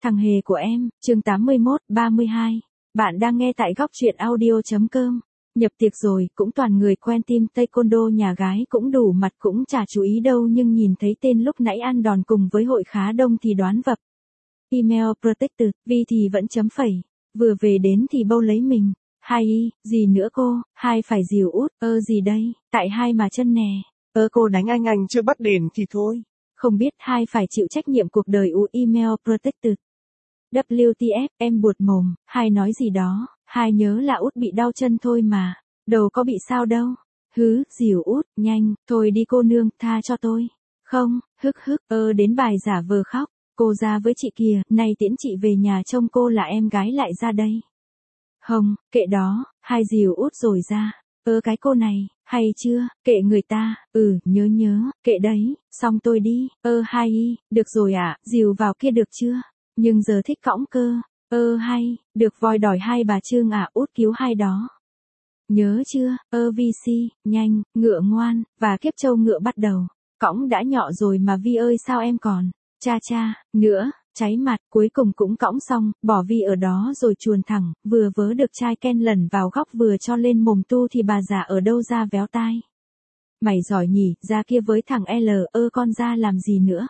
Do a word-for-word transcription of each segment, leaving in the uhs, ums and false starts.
Thằng hề của em, chương tám mươi mốt, ba mươi hai. Bạn đang nghe tại góc truyện audio.com. Nhập tiệc rồi, cũng toàn người quen team taekwondo nhà gái cũng đủ mặt cũng chả chú ý đâu nhưng nhìn thấy tên lúc nãy ăn đòn cùng với hội khá đông thì đoán vập. Email protected, Vi thì vẫn chấm phẩy. Vừa về đến thì bâu lấy mình. Hai y, gì nữa cô, hai phải dìu út, ơ gì đây, tại hai mà chân nè. Ơ cô đánh anh anh chưa bắt đền thì thôi. Không biết hai phải chịu trách nhiệm cuộc đời u email protected. vê tê ép, em buột mồm, hai nói gì đó, hai nhớ là út bị đau chân thôi mà, đầu có bị sao đâu. Hứ, dìu út, nhanh, thôi đi cô nương, tha cho tôi. Không, hức hức, ơ đến bài giả vờ khóc, cô ra với chị kìa, nay tiễn chị về nhà trông cô là em gái lại ra đây. Không, kệ đó, hai dìu út rồi ra. Ơ cái cô này, hay chưa, kệ người ta, ừ, nhớ nhớ, kệ đấy, xong tôi đi, ơ hai y, được rồi ạ, à, dìu vào kia được chưa? Nhưng giờ thích cõng cơ, ơ hay, được voi đòi hai bà Trương à, út cứu hai đó. Nhớ chưa, ơ vi si, nhanh, ngựa ngoan, và kiếp trâu ngựa bắt đầu, cõng đã nhọ rồi mà Vi ơi sao em còn, cha cha, nữa. Cháy mặt, cuối cùng cũng cõng xong, bỏ Vi ở đó rồi chuồn thẳng, vừa vớ được chai Ken lẩn vào góc vừa cho lên mồm tu thì bà già ở đâu ra véo tai. Mày giỏi nhỉ, ra kia với thằng L, ơ con ra làm gì nữa?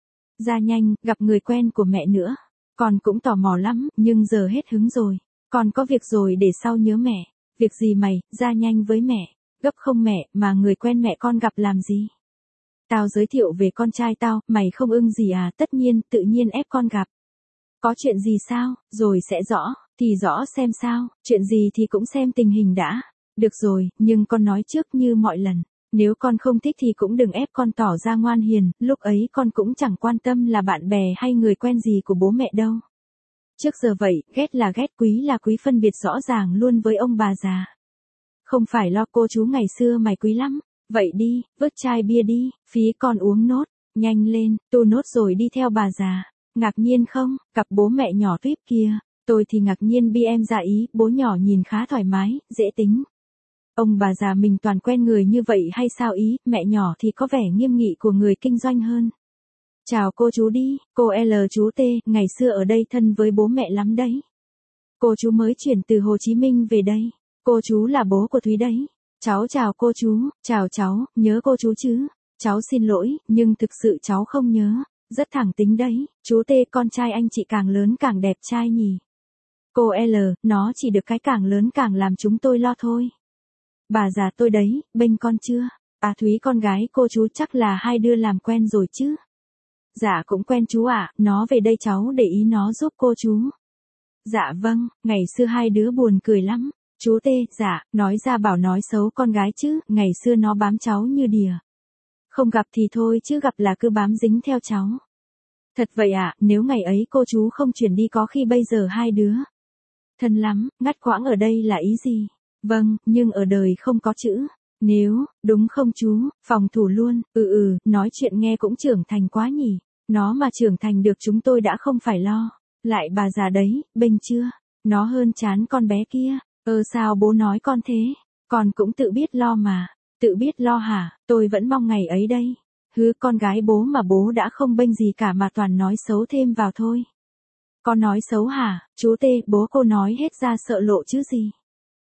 Ra nhanh, gặp người quen của mẹ nữa. Con cũng tò mò lắm, nhưng giờ hết hứng rồi. Con có việc rồi để sau nhớ mẹ. Việc gì mày, ra nhanh với mẹ. Gấp không mẹ, mà người quen mẹ con gặp làm gì? Tao giới thiệu về con trai tao, mày không ưng gì à, tất nhiên, tự nhiên ép con gặp. Có chuyện gì sao, rồi sẽ rõ, thì rõ xem sao, chuyện gì thì cũng xem tình hình đã. Được rồi, nhưng con nói trước như mọi lần, nếu con không thích thì cũng đừng ép con tỏ ra ngoan hiền, lúc ấy con cũng chẳng quan tâm là bạn bè hay người quen gì của bố mẹ đâu. Trước giờ vậy, ghét là ghét, quý là quý, phân biệt rõ ràng luôn với ông bà già. Không phải lo cô chú ngày xưa mày quý lắm. Vậy đi, vớt chai bia đi, phí con uống nốt, nhanh lên, tu nốt rồi đi theo bà già. Ngạc nhiên không, cặp bố mẹ nhỏ tuyếp kia, tôi thì ngạc nhiên bi em dạ ý, bố nhỏ nhìn khá thoải mái, dễ tính. Ông bà già mình toàn quen người như vậy hay sao ý, mẹ nhỏ thì có vẻ nghiêm nghị của người kinh doanh hơn. Chào cô chú đi, cô L chú T, ngày xưa ở đây thân với bố mẹ lắm đấy. Cô chú mới chuyển từ Hồ Chí Minh về đây, cô chú là bố của Thúy đấy. Cháu chào cô chú, chào cháu, nhớ cô chú chứ? Cháu xin lỗi, nhưng thực sự cháu không nhớ, rất thẳng tính đấy, chú T con trai anh chị càng lớn càng đẹp trai nhỉ? Cô L, nó chỉ được cái càng lớn càng làm chúng tôi lo thôi. Bà già tôi đấy, bênh con chưa? À Thúy con gái cô chú chắc là hai đứa làm quen rồi chứ? Dạ cũng quen chú ạ, à, nó về đây cháu để ý nó giúp cô chú. Dạ vâng, ngày xưa hai đứa buồn cười lắm. Chú T, dạ, nói ra bảo nói xấu con gái chứ, ngày xưa nó bám cháu như đìa. Không gặp thì thôi chứ gặp là cứ bám dính theo cháu. Thật vậy ạ, à, nếu ngày ấy cô chú không chuyển đi có khi bây giờ hai đứa. Thân lắm, ngắt quãng ở đây là ý gì? Vâng, nhưng ở đời không có chữ. Nếu, đúng không chú, phòng thủ luôn, ừ ừ, nói chuyện nghe cũng trưởng thành quá nhỉ. Nó mà trưởng thành được chúng tôi đã không phải lo. Lại bà già đấy, bênh chưa? Nó hơn chán con bé kia. Ơ sao bố nói con thế? Con cũng tự biết lo mà. Tự biết lo hả? Tôi vẫn mong ngày ấy đây. Hứ con gái bố mà bố đã không bênh gì cả mà toàn nói xấu thêm vào thôi. Con nói xấu hả? Chú T, bố cô nói hết ra sợ lộ chứ gì.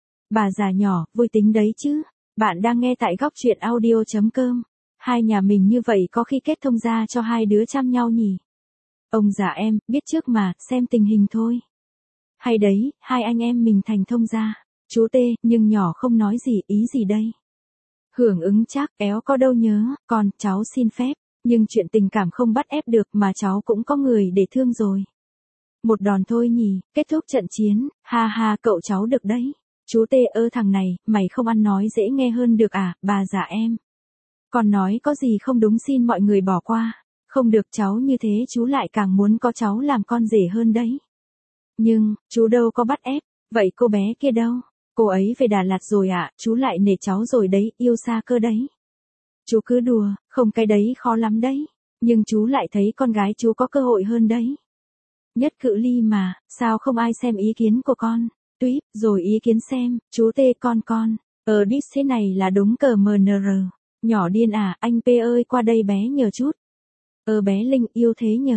Bà già nhỏ, vui tính đấy chứ. Bạn đang nghe tại góc truyện audio.com. Hai nhà mình như vậy có khi kết thông ra cho hai đứa chăm nhau nhỉ? Ông già em, biết trước mà, xem tình hình thôi. Hay đấy, hai anh em mình thành thông gia. Chú T, nhưng nhỏ không nói gì, ý gì đây? Hưởng ứng chắc, éo có đâu nhớ, con, cháu xin phép, nhưng chuyện tình cảm không bắt ép được mà cháu cũng có người để thương rồi. Một đòn thôi nhỉ, kết thúc trận chiến, ha ha cậu cháu được đấy. Chú T ơ thằng này, mày không ăn nói dễ nghe hơn được à, bà già em. Con nói có gì không đúng xin mọi người bỏ qua. Không được cháu như thế chú lại càng muốn có cháu làm con rể hơn đấy. Nhưng, chú đâu có bắt ép, vậy cô bé kia đâu? Cô ấy về Đà Lạt rồi ạ, à, chú lại nể cháu rồi đấy, yêu xa cơ đấy. Chú cứ đùa, không cái đấy khó lắm đấy, nhưng chú lại thấy con gái chú có cơ hội hơn đấy. Nhất cự ly mà, sao không ai xem ý kiến của con? Tuyếp, rồi ý kiến xem, chú T con con, ờ đít thế này là đúng cờ em en rờ. Nhỏ điên à, anh P ơi qua đây bé nhờ chút. Ờ bé Linh yêu thế nhờ.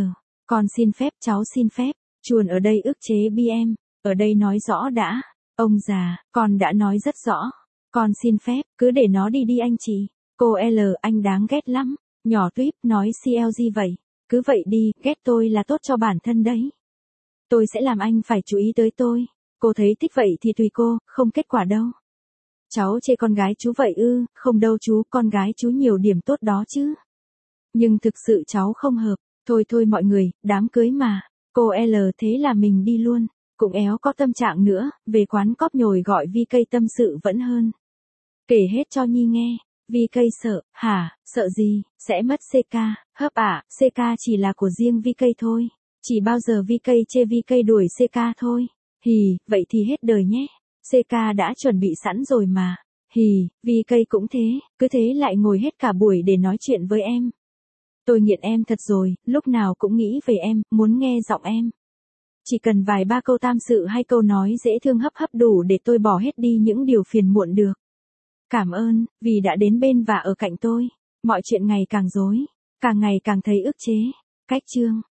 Con xin phép, cháu xin phép, chuồn ở đây ức chế bi em, ở đây nói rõ đã. Ông già, con đã nói rất rõ. Con xin phép, cứ để nó đi đi anh chị. Cô L, anh đáng ghét lắm. Nhỏ tuyếp nói xê lờ giê vậy. Cứ vậy đi, ghét tôi là tốt cho bản thân đấy. Tôi sẽ làm anh phải chú ý tới tôi. Cô thấy thích vậy thì tùy cô, không kết quả đâu. Cháu chê con gái chú vậy ư, không đâu chú, con gái chú nhiều điểm tốt đó chứ. Nhưng thực sự cháu không hợp. Thôi thôi mọi người, đám cưới mà. Cô L thế là mình đi luôn. Cũng éo có tâm trạng nữa, về quán cóp nhồi gọi vi cây tâm sự vẫn hơn. Kể hết cho Nhi nghe. Vi cây sợ, hả, sợ gì, sẽ mất xê ca, hấp ạ, xê ca chỉ là của riêng vi cây thôi. Chỉ bao giờ vi cây chê vi cây đuổi xê ca thôi. Hì, vậy thì hết đời nhé. xê ca đã chuẩn bị sẵn rồi mà. Hì, vi cây cũng thế, cứ thế lại ngồi hết cả buổi để nói chuyện với em. Tôi nghiện em thật rồi, lúc nào cũng nghĩ về em, muốn nghe giọng em. Chỉ cần vài ba câu tam sự hay câu nói dễ thương hấp hấp đủ để tôi bỏ hết đi những điều phiền muộn được. Cảm ơn, vì đã đến bên và ở cạnh tôi. Mọi chuyện ngày càng rối, càng ngày càng thấy ức chế. Cách chương